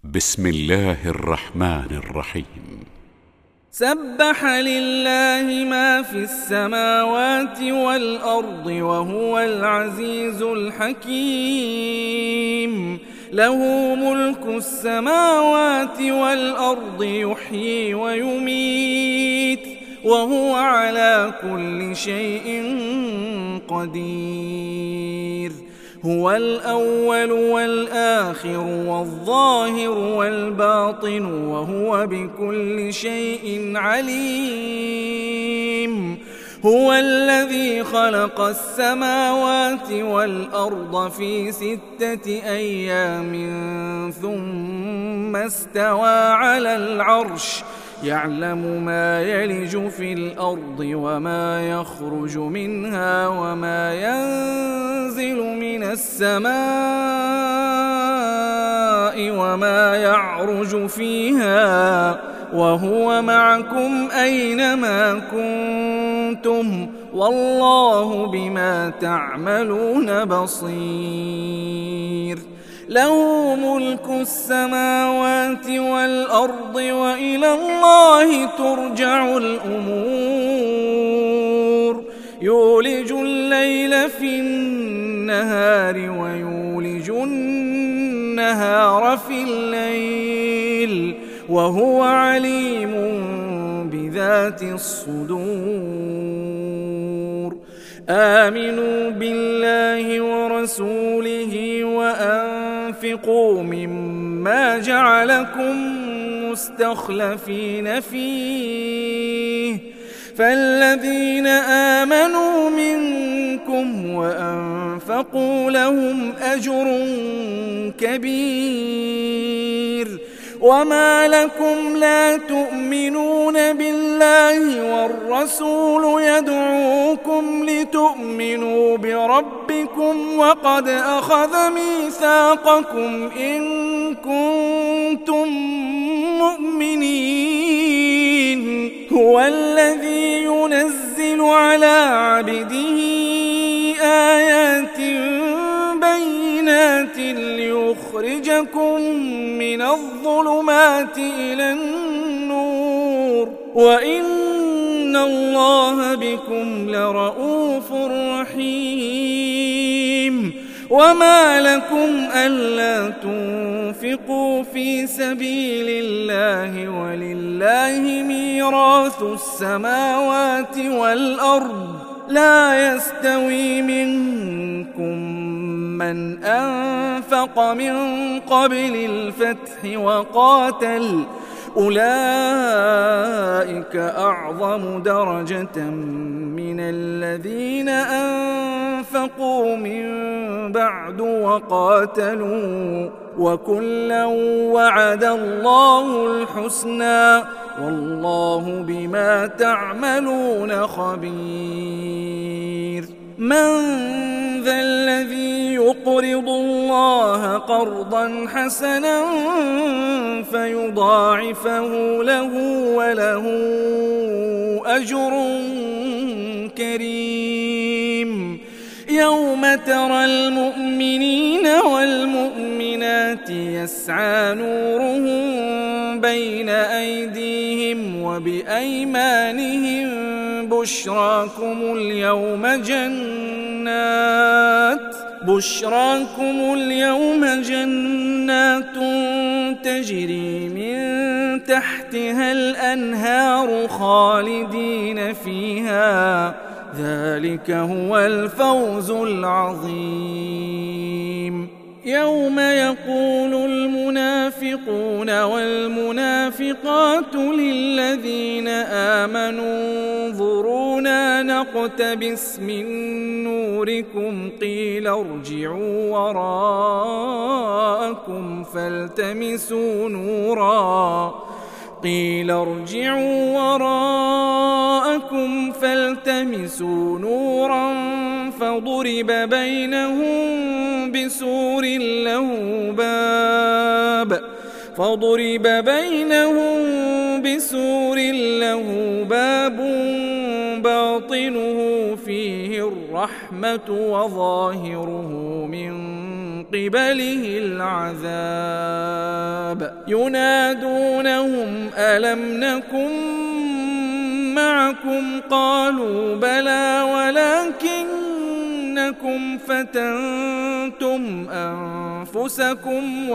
بسم الله الرحمن الرحيم. سبح لله ما في السماوات والأرض وهو العزيز الحكيم. له ملك السماوات والأرض يحيي ويميت وهو على كل شيء قدير. هو الأول والآخر والظاهر والباطن وهو بكل شيء عليم. هو الذي خلق السماوات والأرض في 6 أيام ثم استوى على العرش يعلم ما يلج في الأرض وما يخرج منها وما ينزل من السماء وما يعرج فيها وهو معكم أينما كنتم والله بما تعملون بصير. له ملك السماوات والأرض وإلى الله ترجع الأمور. يولج الليل في النهار ويولج النهار في الليل وهو عليم بذات الصدور. آمنوا بالله ورسوله وأنفقوا مما جعلكم مستخلفين فيه فالذين آمنوا منكم وأنفقوا لهم أجر كبير. وما لكم لا تؤمنون بالله والرسول يدعوكم لتؤمنوا بربكم وقد أخذ ميثاقكم إن كنتم مؤمنين. هو الذي ينزل على عبده آيات بينات ليخرجكم من الظلمات إلى النور وإن الله بكم لرؤوف رحيم. وما لكم ألا تنفقوا في سبيل الله ولله ميراث السماوات والأرض لا يستوي منكم من أنفق من قبل الفتح وقاتل أولئك أعظم درجة من الذين أنفقوا من بعد وقاتلوا وكلا وعد الله الحسنى والله بما تعملون خبير. من ذا الذي يقرض الله قرضا حسنا فيضاعفه له وله أجر كريم. يوم ترى المؤمنين والمؤمنات يسعى نورهم بين أيديهم وبأيمانهم بشراكم اليوم جنات تجري من تحتها الأنهار خالدين فيها ذلك هو الفوز العظيم. يوم يقول المنافقون والمنافقات للذين آمنوا انظرونا نقتبس من نوركم قيل ارجعوا وراءكم فالتمسوا نورا فضرب بينهم بسور له باب باطنه فيه الرحمة وظاهره من قبله العذاب. الكتاب ينادونهم ألم نكن معكم قالوا بلى ولكنكم فتنتم أنفسكم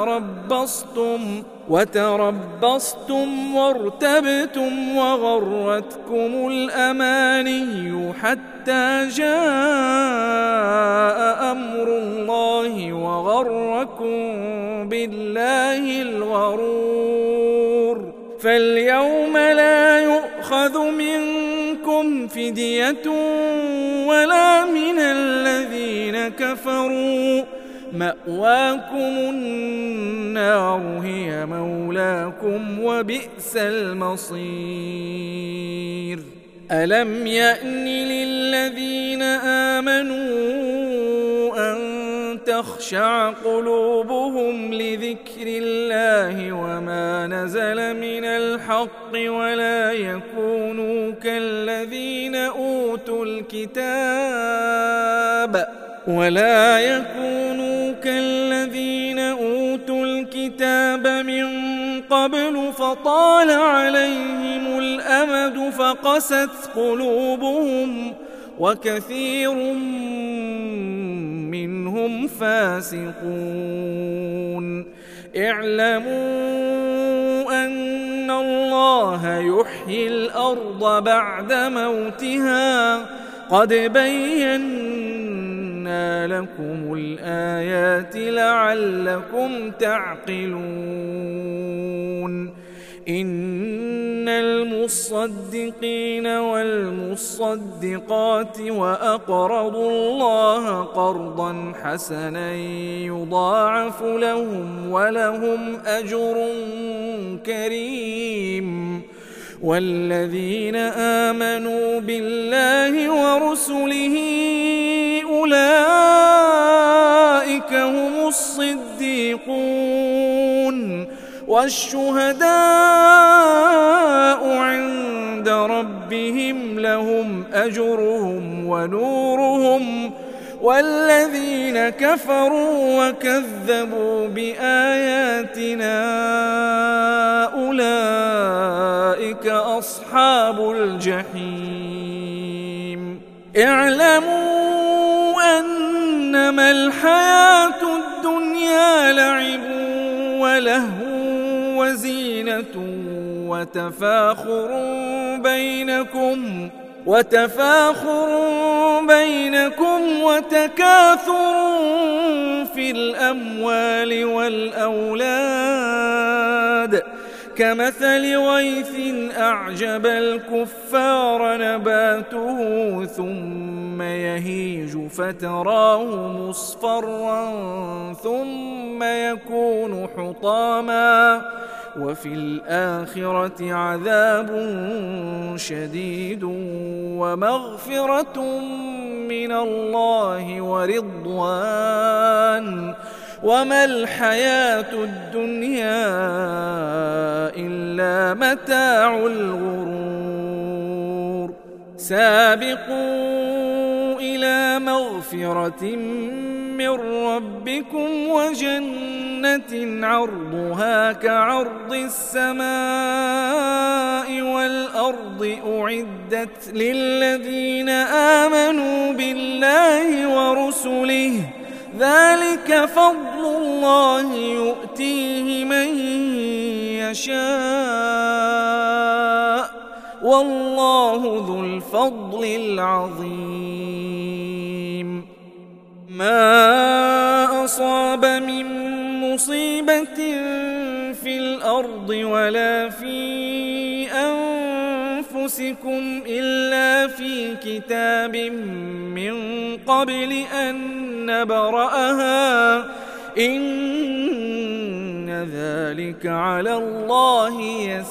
وتربصتم وارتبتم وغرتكم الأماني حتى جاء أمر الله وغركم بالله الغرور فاليوم لا يؤخذ منكم فدية ولا من الذين كفروا مأواكم النار هي مولاكم وبئس المصير ألم يأن للذين آمنوا أن تخشع قلوبهم لذكر الله وما نزل من الحق ولا يكونوا كالذين أوتوا الكتاب من قبل فطال عليهم الأمد فقست قلوبهم وكثير منهم فاسقون اعلموا أن الله يحيي الأرض بعد موتها قد بينا لكم الآيات لعلكم تعقلون إن المصدقين والمصدقات وأقرضوا الله قرضا حسنا يضاعف لهم ولهم أجر كريم والذين آمنوا بالله ورسله أولئك هم الصديقون والشهداء عند ربهم لهم أجرهم ونورهم والذين كفروا وكذبوا بآياتنا أولئك أصحاب الجحيم اعلموا أنما الحياة الدنيا لعب ولهو وزينة وتفاخر بينكم وتكاثر في الأموال والأولاد كمثل غيث أعجب الكفار نباته ثم يهيج فتراه مصفرا ثم يكون حطاما وفي الآخرة عذاب شديد ومغفرة من الله ورضوان وما الحياة الدنيا إلا متاع الغرور سابقوا إلى مغفرة من ربكم وجنة عرضها كعرض السماء والأرض أعدت للذين آمنوا بالله ورسله ذلك فضل الله يؤتيه من يشاء والله ذو الفضل العظيم ما أصاب من مصيبة في الأرض ولا في أنفسكم إلا في كتاب من قبل أن نبرأها إن ذلك على الله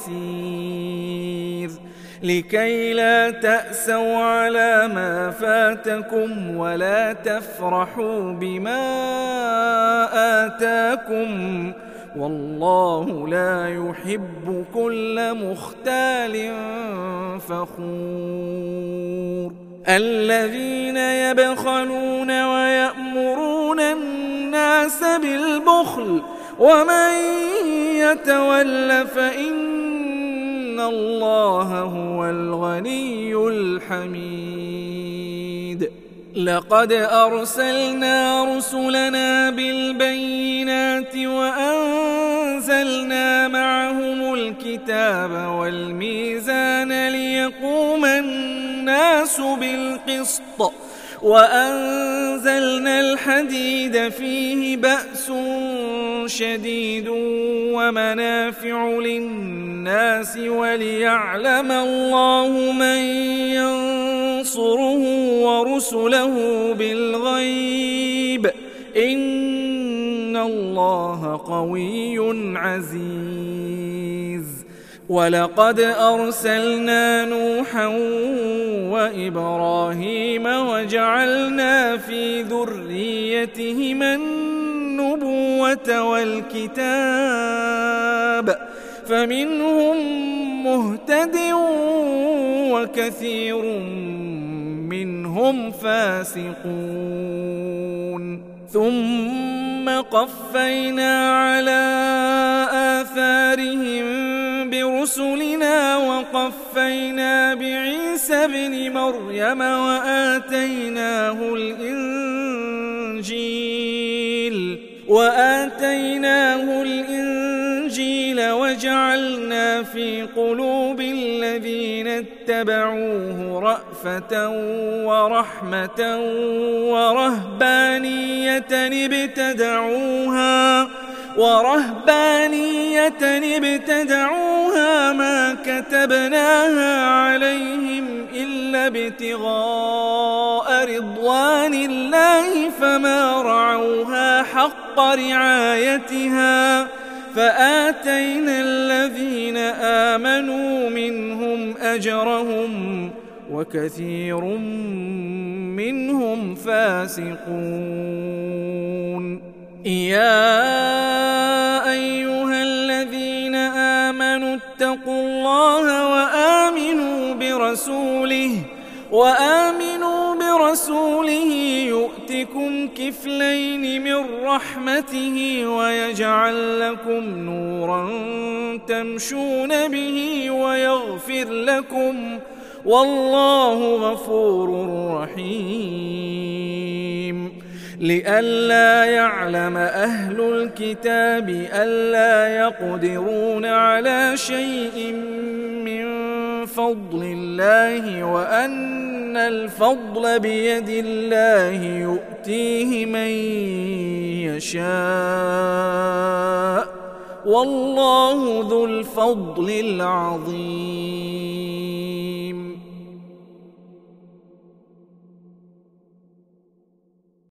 يسير لكي لا تأسوا على ما فاتكم ولا تفرحوا بما آتاكم والله لا يحب كل مختال فخور الذين يبخلون ويأمرون الناس بالبخل ومن يتول فإن الله هو الغني الحميد. لقد أرسلنا رسلنا بالبينات وأنزلنا معهم الكتاب والميزان ليقوم الناس بالقسط وأنزلنا الحديد فيه بأس شديد ومنافع للناس وليعلم الله من ينصره ورسله بالغيب إن الله قوي عزيز. ولقد أرسلنا نوحا وإبراهيم وجعلنا في ذريتهما النبوة والكتاب فمنهم مهتد وكثير منهم فاسقون. ثم قفينا على آثارهم برسلنا وقفينا بعيسى ابن مريم وآتيناه الإنجيل وجعلنا في قلوب الذين اتبعوه رأفة ورحمة ورهبانية ابتدعوها ما كتبناها عليهم إلا ابتغاء رضوان الله فما رعوها حق رعايتها فآتينا الذين آمنوا منهم أجرهم وكثير منهم فاسقون. يا أيها الذين آمنوا اتقوا الله وآمنوا برسوله يؤتكم كفلين من رحمته ويجعل لكم نورا تمشون به ويغفر لكم والله غفور رحيم. لئلا يعلم أهل الكتاب ألا يقدرون على شيء من فضل الله وأن الفضل بيد الله يؤتيه من يشاء والله ذو الفضل العظيم.